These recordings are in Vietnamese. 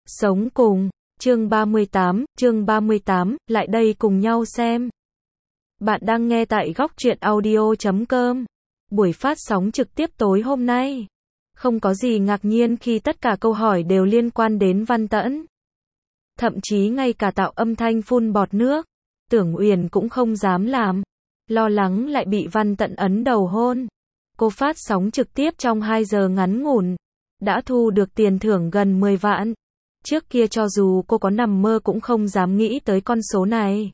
Sống cùng, chương 38, lại đây cùng nhau xem. Bạn đang nghe tại góc truyện audio.com. Buổi phát sóng trực tiếp tối hôm nay. Không có gì ngạc nhiên khi tất cả câu hỏi đều liên quan đến Văn Tẫn. Thậm chí ngay cả tạo âm thanh phun bọt nước, Tưởng Uyển cũng không dám làm. Lo lắng lại bị Văn Tẫn ấn đầu hôn. Cô phát sóng trực tiếp trong 2 giờ ngắn ngủn, đã thu được tiền thưởng gần 10 vạn. Trước kia cho dù cô có nằm mơ cũng không dám nghĩ tới con số này.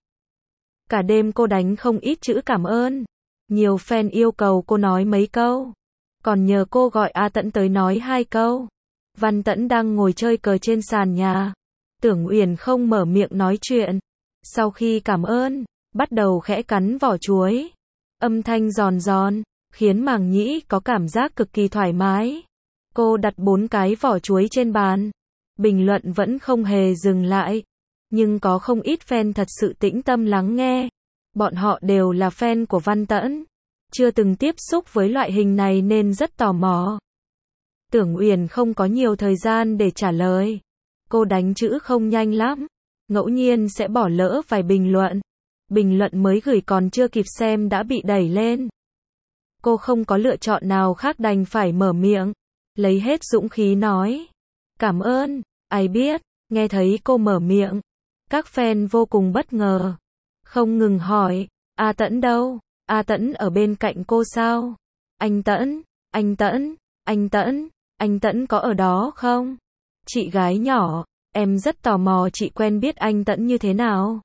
Cả đêm cô đánh không ít chữ cảm ơn. Nhiều fan yêu cầu cô nói mấy câu. Còn nhờ cô gọi A Tẫn tới nói 2 câu. Văn Tẫn đang ngồi chơi cờ trên sàn nhà. Tưởng Uyển không mở miệng nói chuyện. Sau khi cảm ơn, bắt đầu khẽ cắn vỏ chuối. Âm thanh giòn giòn, khiến màng nhĩ có cảm giác cực kỳ thoải mái. Cô đặt 4 cái vỏ chuối trên bàn. Bình luận vẫn không hề dừng lại. Nhưng có không ít fan thật sự tĩnh tâm lắng nghe. Bọn họ đều là fan của Văn Tẫn. Chưa từng tiếp xúc với loại hình này nên rất tò mò. Tưởng Uyển không có nhiều thời gian để trả lời. Cô đánh chữ không nhanh lắm. Ngẫu nhiên sẽ bỏ lỡ vài bình luận. Bình luận mới gửi còn chưa kịp xem đã bị đẩy lên. Cô không có lựa chọn nào khác đành phải mở miệng. Lấy hết dũng khí nói. Cảm ơn. Ai biết, nghe thấy cô mở miệng. Các fan vô cùng bất ngờ. Không ngừng hỏi. A Tẫn đâu? A Tẫn ở bên cạnh cô sao? Anh Tẫn, anh Tẫn, anh Tẫn, anh Tẫn có ở đó không? Chị gái nhỏ, em rất tò mò chị quen biết anh Tẫn như thế nào?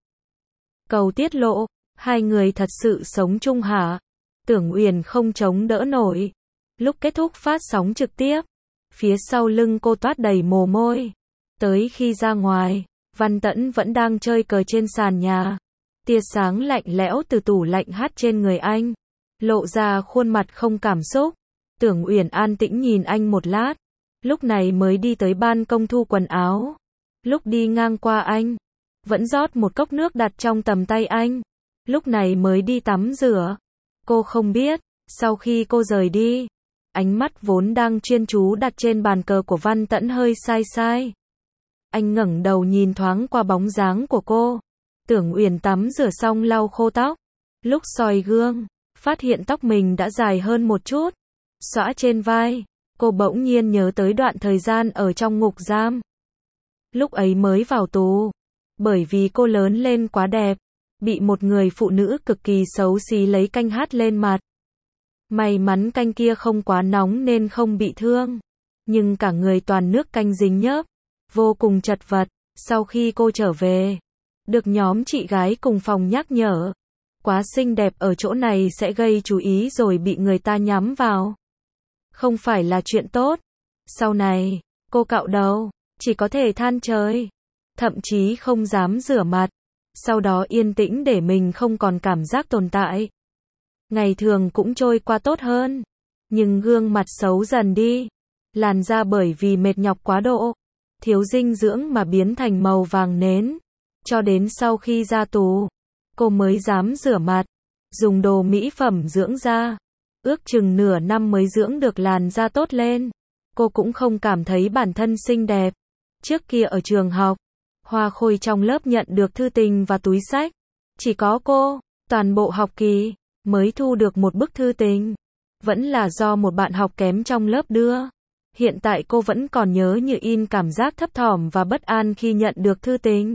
Cầu tiết lộ, hai người thật sự sống chung hả? Tưởng Uyển không chống đỡ nổi. Lúc kết thúc phát sóng trực tiếp, phía sau lưng cô toát đầy mồ hôi. Tới khi ra ngoài, Văn Tẫn vẫn đang chơi cờ trên sàn nhà. Tia sáng lạnh lẽo từ tủ lạnh hắt trên người anh, lộ ra khuôn mặt không cảm xúc. Tưởng Uyển an tĩnh nhìn anh một lát, lúc này mới đi tới ban công thu quần áo. Lúc đi ngang qua anh, vẫn rót một cốc nước đặt trong tầm tay anh. Lúc này mới đi tắm rửa. Cô không biết, sau khi cô rời đi, ánh mắt vốn đang chuyên chú đặt trên bàn cờ của Văn Tẫn hơi sai sai. Anh ngẩng đầu nhìn thoáng qua bóng dáng của cô. Tưởng Uyển tắm rửa xong lau khô tóc. Lúc soi gương, phát hiện tóc mình đã dài hơn một chút. Xõa trên vai, cô bỗng nhiên nhớ tới đoạn thời gian ở trong ngục giam. Lúc ấy mới vào tù. Bởi vì cô lớn lên quá đẹp, bị một người phụ nữ cực kỳ xấu xí lấy canh hắt lên mặt. May mắn canh kia không quá nóng nên không bị thương. Nhưng cả người toàn nước canh dính nhớp. Vô cùng chật vật. Sau khi cô trở về, được nhóm chị gái cùng phòng nhắc nhở. Quá xinh đẹp ở chỗ này sẽ gây chú ý rồi bị người ta nhắm vào. Không phải là chuyện tốt. Sau này, cô cạo đầu, chỉ có thể than trời. Thậm chí không dám rửa mặt. Sau đó yên tĩnh để mình không còn cảm giác tồn tại. Ngày thường cũng trôi qua tốt hơn. Nhưng gương mặt xấu dần đi. Làn da bởi vì mệt nhọc quá độ, thiếu dinh dưỡng mà biến thành màu vàng nến. Cho đến sau khi ra tù, cô mới dám rửa mặt, dùng đồ mỹ phẩm dưỡng da. Ước chừng nửa năm mới dưỡng được làn da tốt lên. Cô cũng không cảm thấy bản thân xinh đẹp. Trước kia ở trường học, Hoa Khôi trong lớp nhận được thư tình và túi xách. Chỉ có cô, toàn bộ học kỳ, mới thu được một bức thư tình. Vẫn là do một bạn học kém trong lớp đưa. Hiện tại cô vẫn còn nhớ như in cảm giác thấp thỏm và bất an khi nhận được thư tình.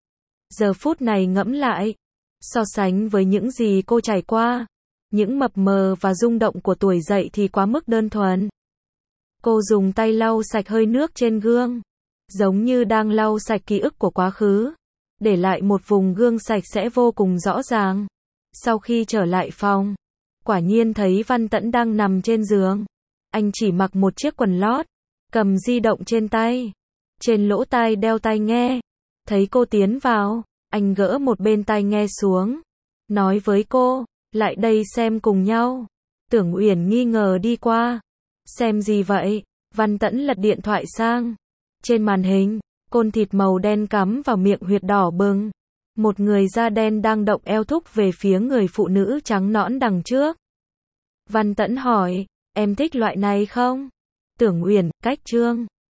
Giờ phút này ngẫm lại, so sánh với những gì cô trải qua, những mập mờ và rung động của tuổi dậy thì quá mức đơn thuần. Cô dùng tay lau sạch hơi nước trên gương, giống như đang lau sạch ký ức của quá khứ, để lại một vùng gương sạch sẽ vô cùng rõ ràng. Sau khi trở lại phòng, quả nhiên thấy Văn Tẫn đang nằm trên giường. Anh chỉ mặc một chiếc quần lót, cầm di động trên tay, trên lỗ tai đeo tai nghe. Thấy cô tiến vào, anh gỡ một bên tai nghe xuống, nói với cô, lại đây xem cùng nhau. Tưởng Uyển nghi ngờ đi qua. Xem gì vậy? Văn Tẫn lật điện thoại sang. Trên màn hình, côn thịt màu đen cắm vào miệng huyệt đỏ bừng. Một người da đen đang động eo thúc về phía người phụ nữ trắng nõn đằng trước. Văn Tẫn hỏi, em thích loại này không? Tưởng Uyển, cách chương.